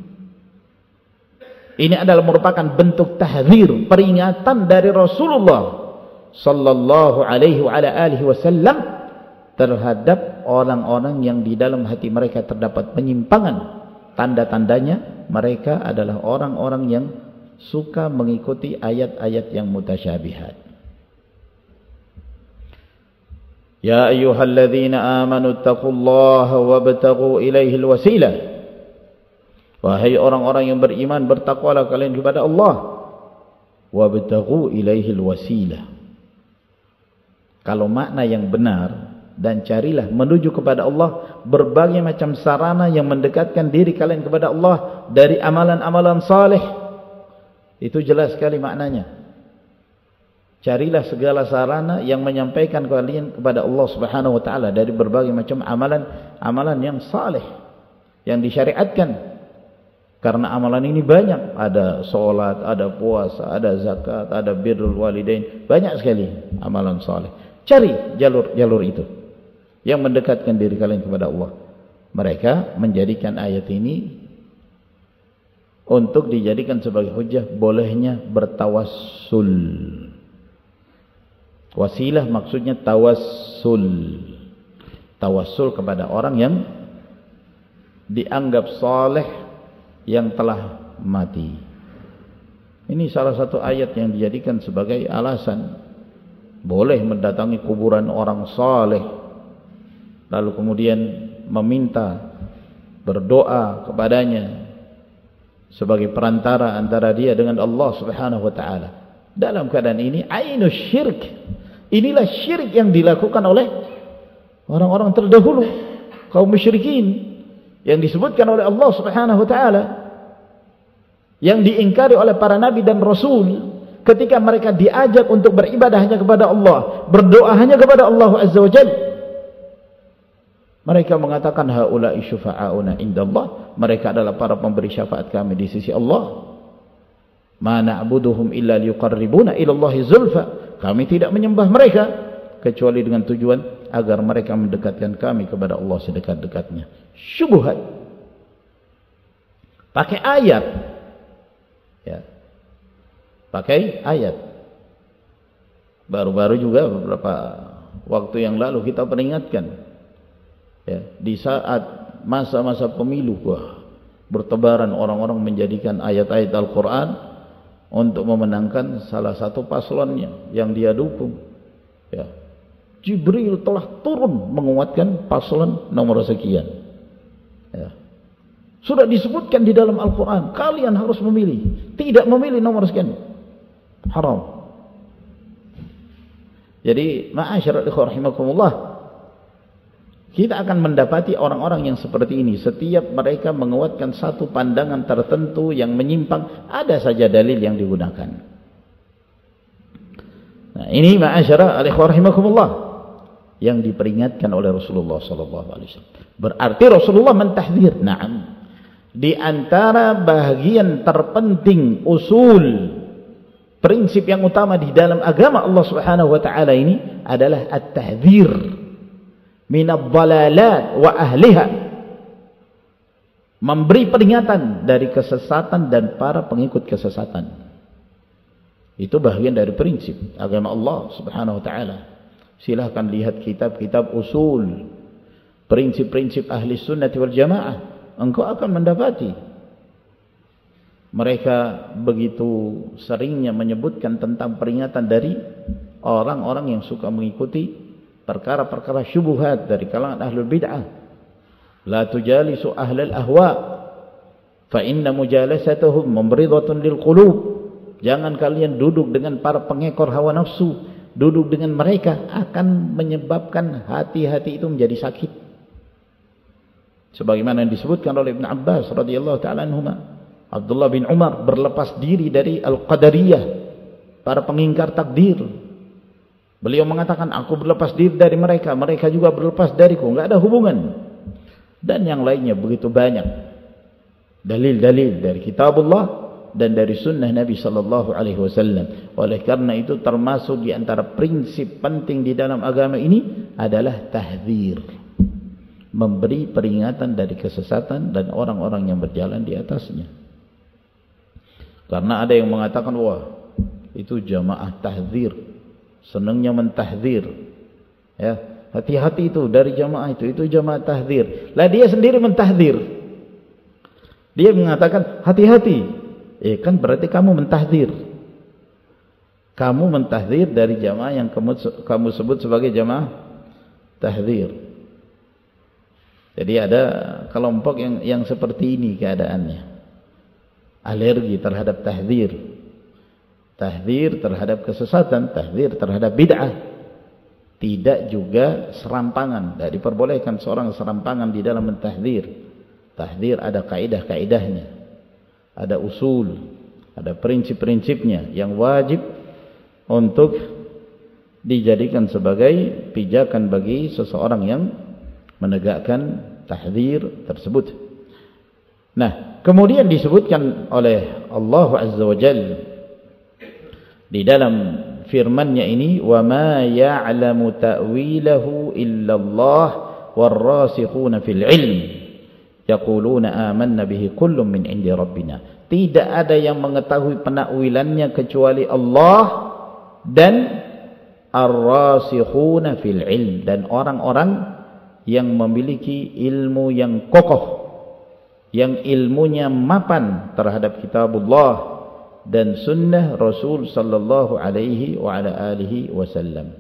Ini adalah merupakan bentuk tahdzir, peringatan dari Rasulullah sallallahu alaihi wa ala alihi wasallam terhadap orang-orang yang di dalam hati mereka terdapat penyimpangan. Tanda-tandanya mereka adalah orang-orang yang suka mengikuti ayat-ayat yang mutasyabihat. Ya ayyuhalladzina amanu taqullaha wabtaghu ilaihil wasilah. Wahai orang-orang yang beriman, bertakwalah kalian kepada Allah. Wabtaghu ilaihil wasilah. Kalau makna yang benar, dan carilah menuju kepada Allah berbagai macam sarana yang mendekatkan diri kalian kepada Allah dari amalan-amalan saleh. Itu jelas sekali maknanya. Carilah segala sarana yang menyampaikan kalian kepada Allah Subhanahu wa taala dari berbagai macam amalan-amalan yang saleh yang disyariatkan. Karena amalan ini banyak, ada solat, ada puasa, ada zakat, ada birrul walidain, banyak sekali amalan saleh. Cari jalur-jalur itu yang mendekatkan diri kalian kepada Allah. Mereka menjadikan ayat ini untuk dijadikan sebagai hujjah bolehnya bertawassul. Wasilah maksudnya tawassul. Tawassul kepada orang yang dianggap saleh yang telah mati. Ini salah satu ayat yang dijadikan sebagai alasan boleh mendatangi kuburan orang saleh, lalu kemudian meminta, berdoa kepadanya sebagai perantara antara dia dengan Allah Subhanahu wa taala. Dalam keadaan ini ainus syirk. Inilah syirik yang dilakukan oleh orang-orang terdahulu, kaum musyrikin, yang disebutkan oleh Allah Subhanahu wa taala, yang diingkari oleh para nabi dan rasul ketika mereka diajak untuk beribadah hanya kepada Allah, berdoa hanya kepada Allah Azza wa Jalla. Mereka mengatakan haula'i syufa'auna indallah, mereka adalah para pemberi syafaat kami di sisi Allah. Ma na'buduhum illa liqarribuna ila Allahi zulfa. Kami tidak menyembah mereka kecuali dengan tujuan agar mereka mendekatkan kami kepada Allah sedekat-dekatnya. Syubhat. Pakai ayat. Ya. Pakai ayat. Baru-baru juga beberapa waktu yang lalu kita peringatkan, ya, di saat masa-masa pemilu, wah, bertebaran orang-orang menjadikan ayat-ayat Al-Quran untuk memenangkan salah satu paslonnya yang dia dukung. Ya. Jibril telah turun menguatkan paslon nomor sekian. Ya. Sudah disebutkan di dalam Al-Quran, kalian harus memilih. Tidak memilih nomor sekian, haram. Jadi, ma'asyiral ikhwah rahimakumullah, kita akan mendapati orang-orang yang seperti ini. Setiap mereka menguatkan satu pandangan tertentu yang menyimpang, ada saja dalil yang digunakan. Nah, ini ma'asyiral ikhwah rahimakumullah yang diperingatkan oleh Rasulullah sallallahu alaihi wasallam. Berarti Rasulullah mentahdzir. Naam. Di antara bahagian terpenting usul prinsip yang utama di dalam agama Allah Subhanahu wa taala ini adalah at-tahdzir minadh dhalalat wa ahliha. Memberi peringatan dari kesesatan dan para pengikut kesesatan. Itu bahagian dari prinsip agama Allah Subhanahu wa taala. Silahkan lihat kitab-kitab usul, prinsip-prinsip ahli sunnah wal jamaah. Engkau akan mendapati mereka begitu seringnya menyebutkan tentang peringatan dari orang-orang yang suka mengikuti perkara-perkara syubhat dari kalangan ahlul bid'ah. La tujalisu ahlal ahwa fa inna mujalasatuhum mumridatun lil qulub. Jangan kalian duduk dengan para pengekor hawa nafsu. Duduk dengan mereka akan menyebabkan hati-hati itu menjadi sakit. Sebagaimana yang disebutkan oleh Ibn Abbas radhiyallahu ta'ala anhuma, Abdullah bin Umar berlepas diri dari Al-Qadariyah, para pengingkar takdir. Beliau mengatakan, aku berlepas diri dari mereka, mereka juga berlepas dariku, enggak ada hubungan. Dan yang lainnya begitu banyak dalil-dalil dari kitabullah dan dari sunnah Nabi sallallahu alaihi wasallam. Oleh karena itu termasuk di antara prinsip penting di dalam agama ini adalah tahdzir. Memberi peringatan dari kesesatan dan orang-orang yang berjalan di atasnya. Karena ada yang mengatakan, wah, itu jamaah tahdzir, senangnya mentahdzir. Ya, hati-hati itu dari jamaah itu, itu jamaah tahdzir. Lah dia sendiri mentahdzir. Dia mengatakan, hati-hati. Eh kan berarti kamu mentahdzir. Kamu mentahdzir dari jamaah yang kamu kamu sebut sebagai jamaah tahdzir. Jadi ada kelompok yang yang seperti ini keadaannya. Alergi terhadap tahdzir. Tahdzir terhadap kesesatan, tahdzir terhadap bid'ah. Tidak juga serampangan. Tidak diperbolehkan seorang serampangan di dalam mentahdzir. Tahdzir ada kaidah-kaidahnya. Ada usul, ada prinsip-prinsipnya yang wajib untuk dijadikan sebagai pijakan bagi seseorang yang menegakkan tahdzir tersebut. Nah, kemudian disebutkan oleh Allah Azza wa Jalla di dalam firman-Nya ini, wa ma ya'lamu ta'wilahu illallah warrasikhuna fil ilm yaquluna amanna bihi kullun min indi rabbina. Tidak ada yang mengetahui penakwilannya kecuali Allah dan ar-rasikhuna fil ilm, dan orang-orang yang memiliki ilmu yang kokoh, yang ilmunya mapan terhadap kitabullah dan sunnah Rasul sallallahu alaihi wa ala alihi wasallam.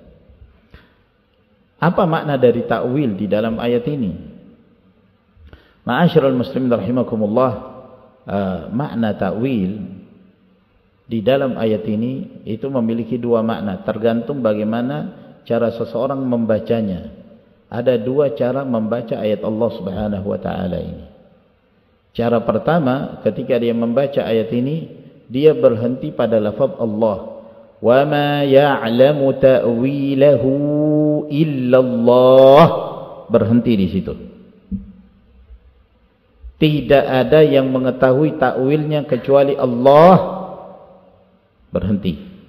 Apa makna dari takwil di dalam ayat ini? Ma'asyiral muslimin rahimakumullah, uh, makna takwil di dalam ayat ini itu memiliki dua makna, tergantung bagaimana cara seseorang membacanya. Ada dua cara membaca ayat Allah Subhanahu wa taala ini. Cara pertama, ketika dia membaca ayat ini, dia berhenti pada lafaz Allah. Wa ma ya'lamu ta'wilahu illallah. Berhenti di situ. Tidak ada yang mengetahui takwilnya kecuali Allah. Berhenti.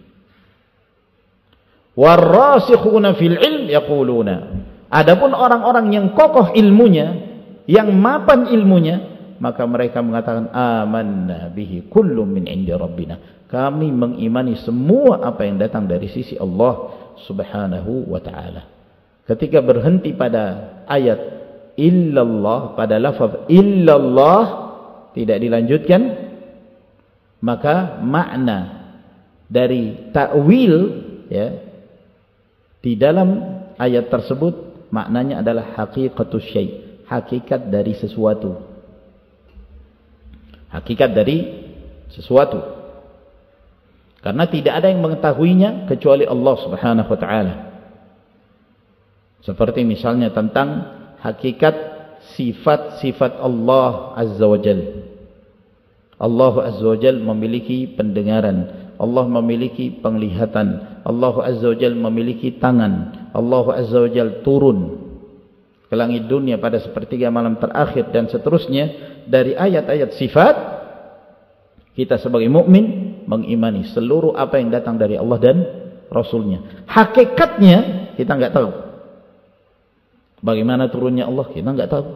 Warrasikhuna fil ilm yaquluna. Adapun orang-orang yang kokoh ilmunya, yang mapan ilmunya, maka mereka mengatakan amanna bihi kullun min indi rabbina. Kami mengimani semua apa yang datang dari sisi Allah Subhanahu wa taala. Ketika berhenti pada ayat illallah, pada lafaz illallah tidak dilanjutkan, maka makna dari ta'wil ya di dalam ayat tersebut maknanya adalah haqiqatus syai', hakikat dari sesuatu. hakikat dari sesuatu. Karena tidak ada yang mengetahuinya kecuali Allah Subhanahu wa taala. Seperti misalnya tentang hakikat sifat-sifat Allah Azza wa Jalla. Allah Azza wa Jalla memiliki pendengaran, Allah memiliki penglihatan, Allah Azza wa Jalla memiliki tangan, Allah Azza wa Jalla turun ke langit dunia pada sepertiga malam terakhir dan seterusnya. Dari ayat-ayat sifat, kita sebagai mukmin mengimani seluruh apa yang datang dari Allah dan Rasulnya. Hakikatnya kita nggak tahu. Bagaimana turunnya Allah kita nggak tahu.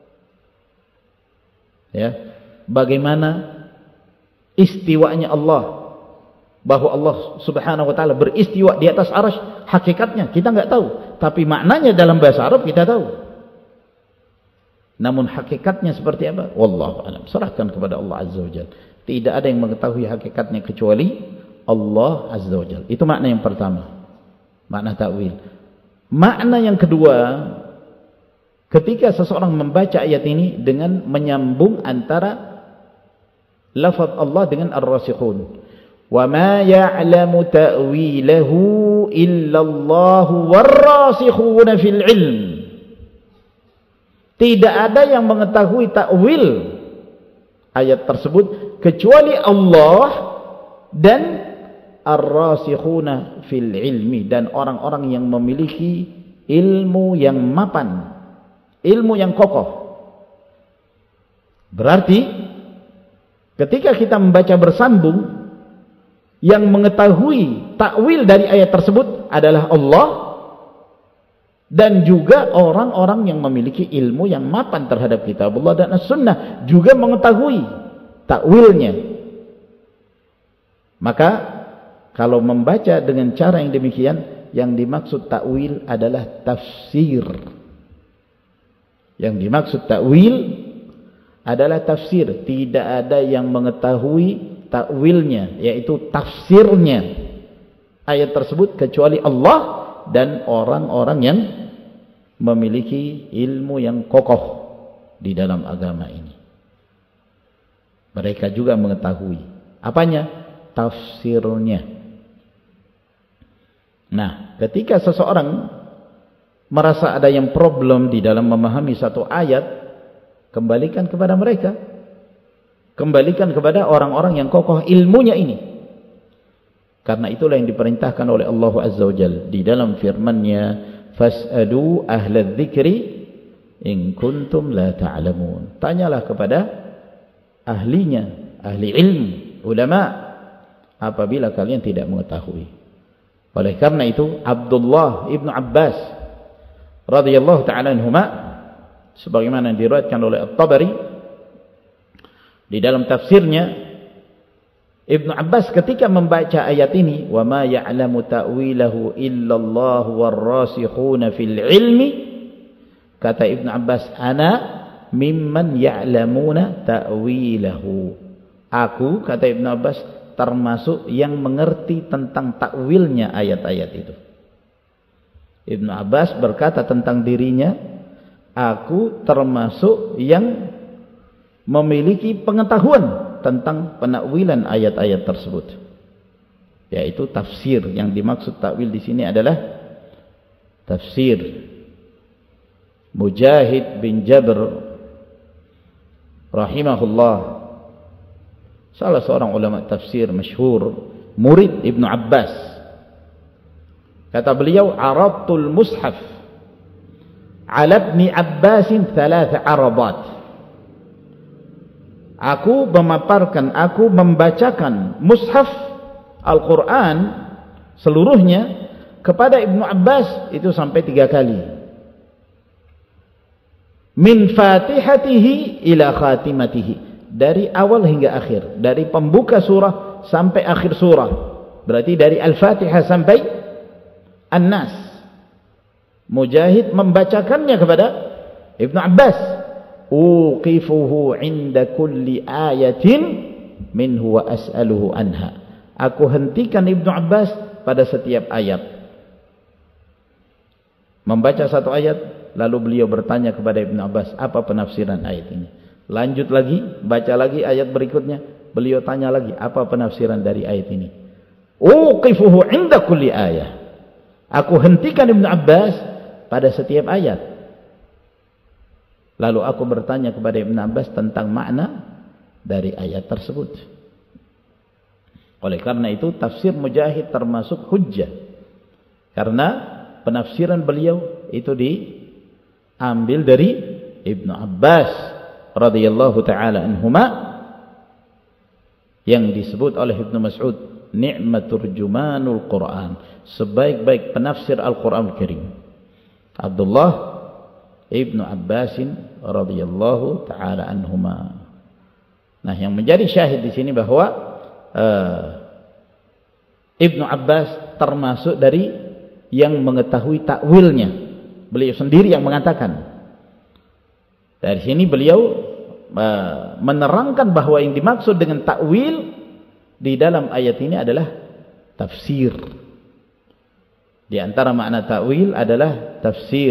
Ya, bagaimana istiwanya Allah, bahwa Allah Subhanahu wa taala beristiwa di atas arsy, hakikatnya kita nggak tahu, tapi maknanya dalam bahasa Arab kita tahu. Namun hakikatnya seperti apa? Wallahu a'lam. Serahkan kepada Allah Azza wa Jalla. Tidak ada yang mengetahui hakikatnya kecuali Allah Azza wa Jalla. Itu makna yang pertama, makna ta'wil. Makna yang kedua, ketika seseorang membaca ayat ini dengan menyambung antara lafaz Allah dengan ar-rasikhun. Wa ma ya'lamu ta'wilahu illallahu war-rasikhuna fil ilm. Tidak ada yang mengetahui takwil ayat tersebut kecuali Allah dan ar-rasikhuna fil ilmi, dan orang-orang yang memiliki ilmu yang mapan, ilmu yang kokoh. Berarti ketika kita membaca bersambung, yang mengetahui takwil dari ayat tersebut adalah Allah dan juga orang-orang yang memiliki ilmu yang mapan terhadap kitabullah dan as-sunnah juga mengetahui takwilnya. Maka kalau membaca dengan cara yang demikian, yang dimaksud takwil adalah tafsir. Yang dimaksud takwil adalah tafsir. Tidak ada yang mengetahui takwilnya, yaitu tafsirnya ayat tersebut kecuali Allah dan orang-orang yang memiliki ilmu yang kokoh di dalam agama ini. Mereka juga mengetahui apanya? Tafsirnya. Nah, ketika seseorang merasa ada yang problem di dalam memahami satu ayat, kembalikan kepada mereka. Kembalikan kepada orang-orang yang kokoh ilmunya ini. Karena itulah yang diperintahkan oleh Allah Azza wa Jalla di dalam firman-Nya, fas'alu ahla dzikri in kuntum la ta'lamun. Tanyalah kepada ahlinya, ahli ilmu, ulama, apabila kalian tidak mengetahui. Oleh karena itu Abdullah ibnu Abbas radhiyallahu ta'ala anhuma, sebagaimana diriwayatkan oleh At-Tabari di dalam tafsirnya, Ibnu Abbas ketika membaca ayat ini, wa ma ya'lamu ta'wilahu illallah war-rasikhuna fil ilmi, kata Ibnu Abbas, ana mimman ya'lamuna ta'wilahu. Aku, kata Ibnu Abbas, termasuk yang mengerti tentang takwilnya ayat-ayat itu. Ibnu Abbas berkata tentang dirinya, aku termasuk yang memiliki pengetahuan tentang penakwilan ayat-ayat tersebut, yaitu tafsir. Yang dimaksud takwil di sini adalah tafsir. Mujahid bin Jabr rahimahullah, salah seorang ulama tafsir masyhur, murid Ibnu Abbas, kata beliau, aradtul mushaf ala Ibni Abbasin thalatha aradat. Aku memaparkan, aku membacakan mushaf Al-Quran seluruhnya kepada Ibnu Abbas itu sampai tiga kali. Min fatihatihi ila khatimatihi, dari awal hingga akhir, dari pembuka surah sampai akhir surah. Berarti dari Al-Fatihah sampai An-Nas. Mujahid membacakannya kepada Ibnu Abbas. Uqifuhu inda kulli ayatin minhu wa as'aluhu anha. Aku hentikan Ibnu Abbas pada setiap ayat. Membaca satu ayat, lalu beliau bertanya kepada Ibnu Abbas, apa penafsiran ayat ini? Lanjut lagi, baca lagi ayat berikutnya. Beliau tanya lagi, apa penafsiran dari ayat ini? Uqifuhu 'inda kulli ayah. Aku hentikan Ibnu Abbas pada setiap ayat. Lalu aku bertanya kepada Ibnu Abbas tentang makna dari ayat tersebut. Oleh karena itu tafsir Mujahid termasuk hujjah. Karena penafsiran beliau itu diambil dari Ibnu Abbas radhiyallahu taala anhuma, yang disebut oleh Ibnu Mas'ud ni'matur jumanul Quran, sebaik-baik penafsir Al-Quran Al-Karim, Abdullah Ibnu Abbasin radhiyallahu taala anhuma. Nah, yang menjadi syahid di sini bahwa uh, Ibnu Abbas termasuk dari yang mengetahui takwilnya. Beliau sendiri yang mengatakan. Dari sini beliau uh, menerangkan bahwa yang dimaksud dengan takwil di dalam ayat ini adalah tafsir. Di antara makna takwil adalah tafsir.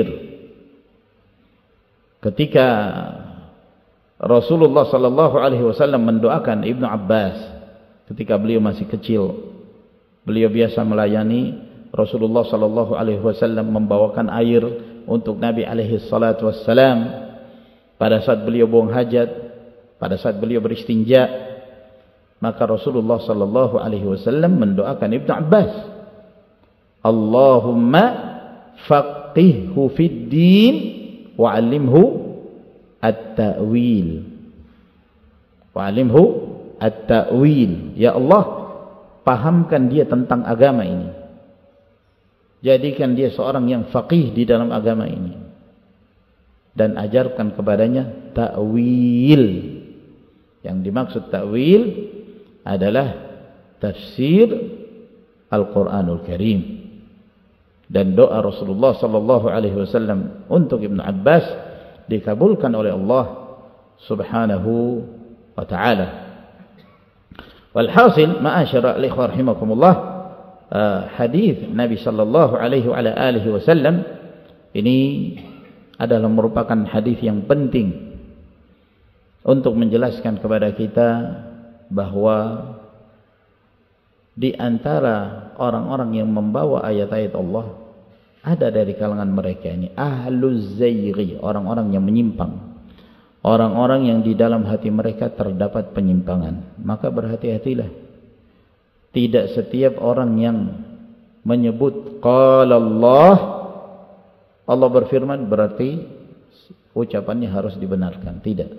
Ketika Rasulullah sallallahu alaihi wasallam mendoakan Ibnu Abbas ketika beliau masih kecil, beliau biasa melayani Rasulullah sallallahu alaihi wasallam, membawakan air untuk Nabi alaihi salatu wassalam pada saat beliau buang hajat, pada saat beliau beristinja. Maka Rasulullah sallallahu alaihi wasallam mendoakan Ibnu Abbas, Allahumma faqihhu fid din wa'allimhu at-ta'wil. Wa'allimhu at-ta'wil. Ya Allah, pahamkan dia tentang agama ini. Jadikan dia seorang yang faqih di dalam agama ini. Dan ajarkan kepadanya ta'wil. Yang dimaksud ta'wil adalah tafsir Al-Quranul Karim. Dan doa Rasulullah sallallahu alaihi wasallam untuk Ibnu Abbas dikabulkan oleh Allah Subhanahu wa taala. Walhasil, ma'asyara al-ikhwah rahimakumullah, uh, hadis Nabi sallallahu alaihi wa alihi wasallam ini adalah merupakan hadis yang penting untuk menjelaskan kepada kita bahwa di antara orang-orang yang membawa ayat-ayat Allah ada dari kalangan mereka ini ahluz zayghi, orang-orang yang menyimpang, orang-orang yang di dalam hati mereka terdapat penyimpangan. Maka berhati-hatilah, tidak setiap orang yang menyebut qala Allah, Allah berfirman, berarti ucapannya harus dibenarkan. Tidak.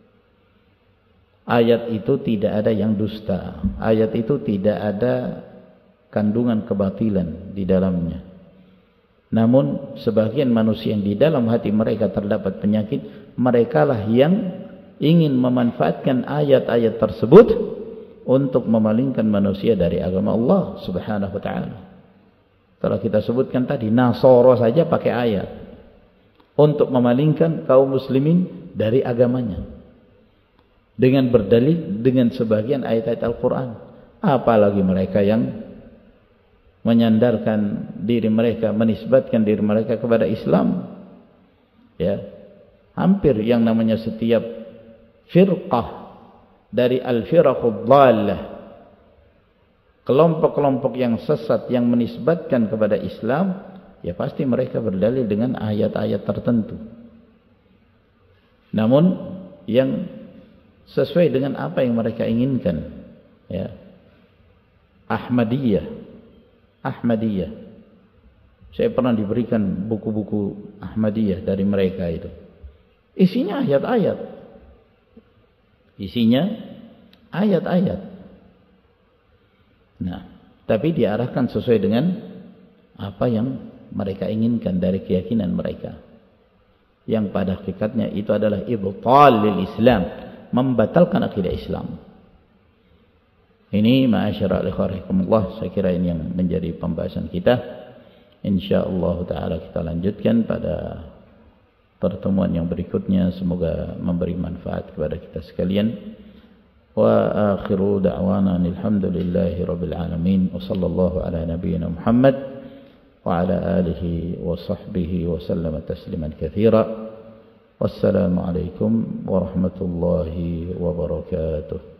Ayat itu tidak ada yang dusta. Ayat itu tidak ada kandungan kebatilan di dalamnya. Namun sebagian manusia yang di dalam hati mereka terdapat penyakit, merekalah yang ingin memanfaatkan ayat-ayat tersebut untuk memalingkan manusia dari agama Allah Subhanahu wa taala. Kalau kita sebutkan tadi, Nasara saja pakai ayat untuk memalingkan kaum muslimin dari agamanya. Dengan berdalil dengan sebagian ayat-ayat Al-Quran. Apalagi mereka yang menyandarkan diri mereka, menisbatkan diri mereka kepada Islam. Ya, hampir yang namanya setiap firqah dari al-firaqud dhalah, kelompok-kelompok yang sesat yang menisbatkan kepada Islam, ya pasti mereka berdalil dengan ayat-ayat tertentu. Namun yang sesuai dengan apa yang mereka inginkan, ya. Ahmadiyah, Ahmadiyah. Saya pernah diberikan buku-buku Ahmadiyah dari mereka itu. Isinya ayat-ayat. Isinya ayat-ayat. Nah, tapi diarahkan sesuai dengan apa yang mereka inginkan dari keyakinan mereka. Yang pada hakikatnya itu adalah ibtal lil Islam, membatalkan akidah Islam. Ini ma'asyara al-ikhwah, saya kira ini yang menjadi pembahasan kita. Insyaallah taala kita lanjutkan pada pertemuan yang berikutnya. Semoga memberi manfaat kepada kita sekalian. Wa akhiru da'wana alhamdulillahi rabbil alamin, wa sallallahu ala nabiyyina Muhammad wa ala alihi wa sahbihi wa sallama tasliman katsira. Wassalamualaikum warahmatullahi wabarakatuh.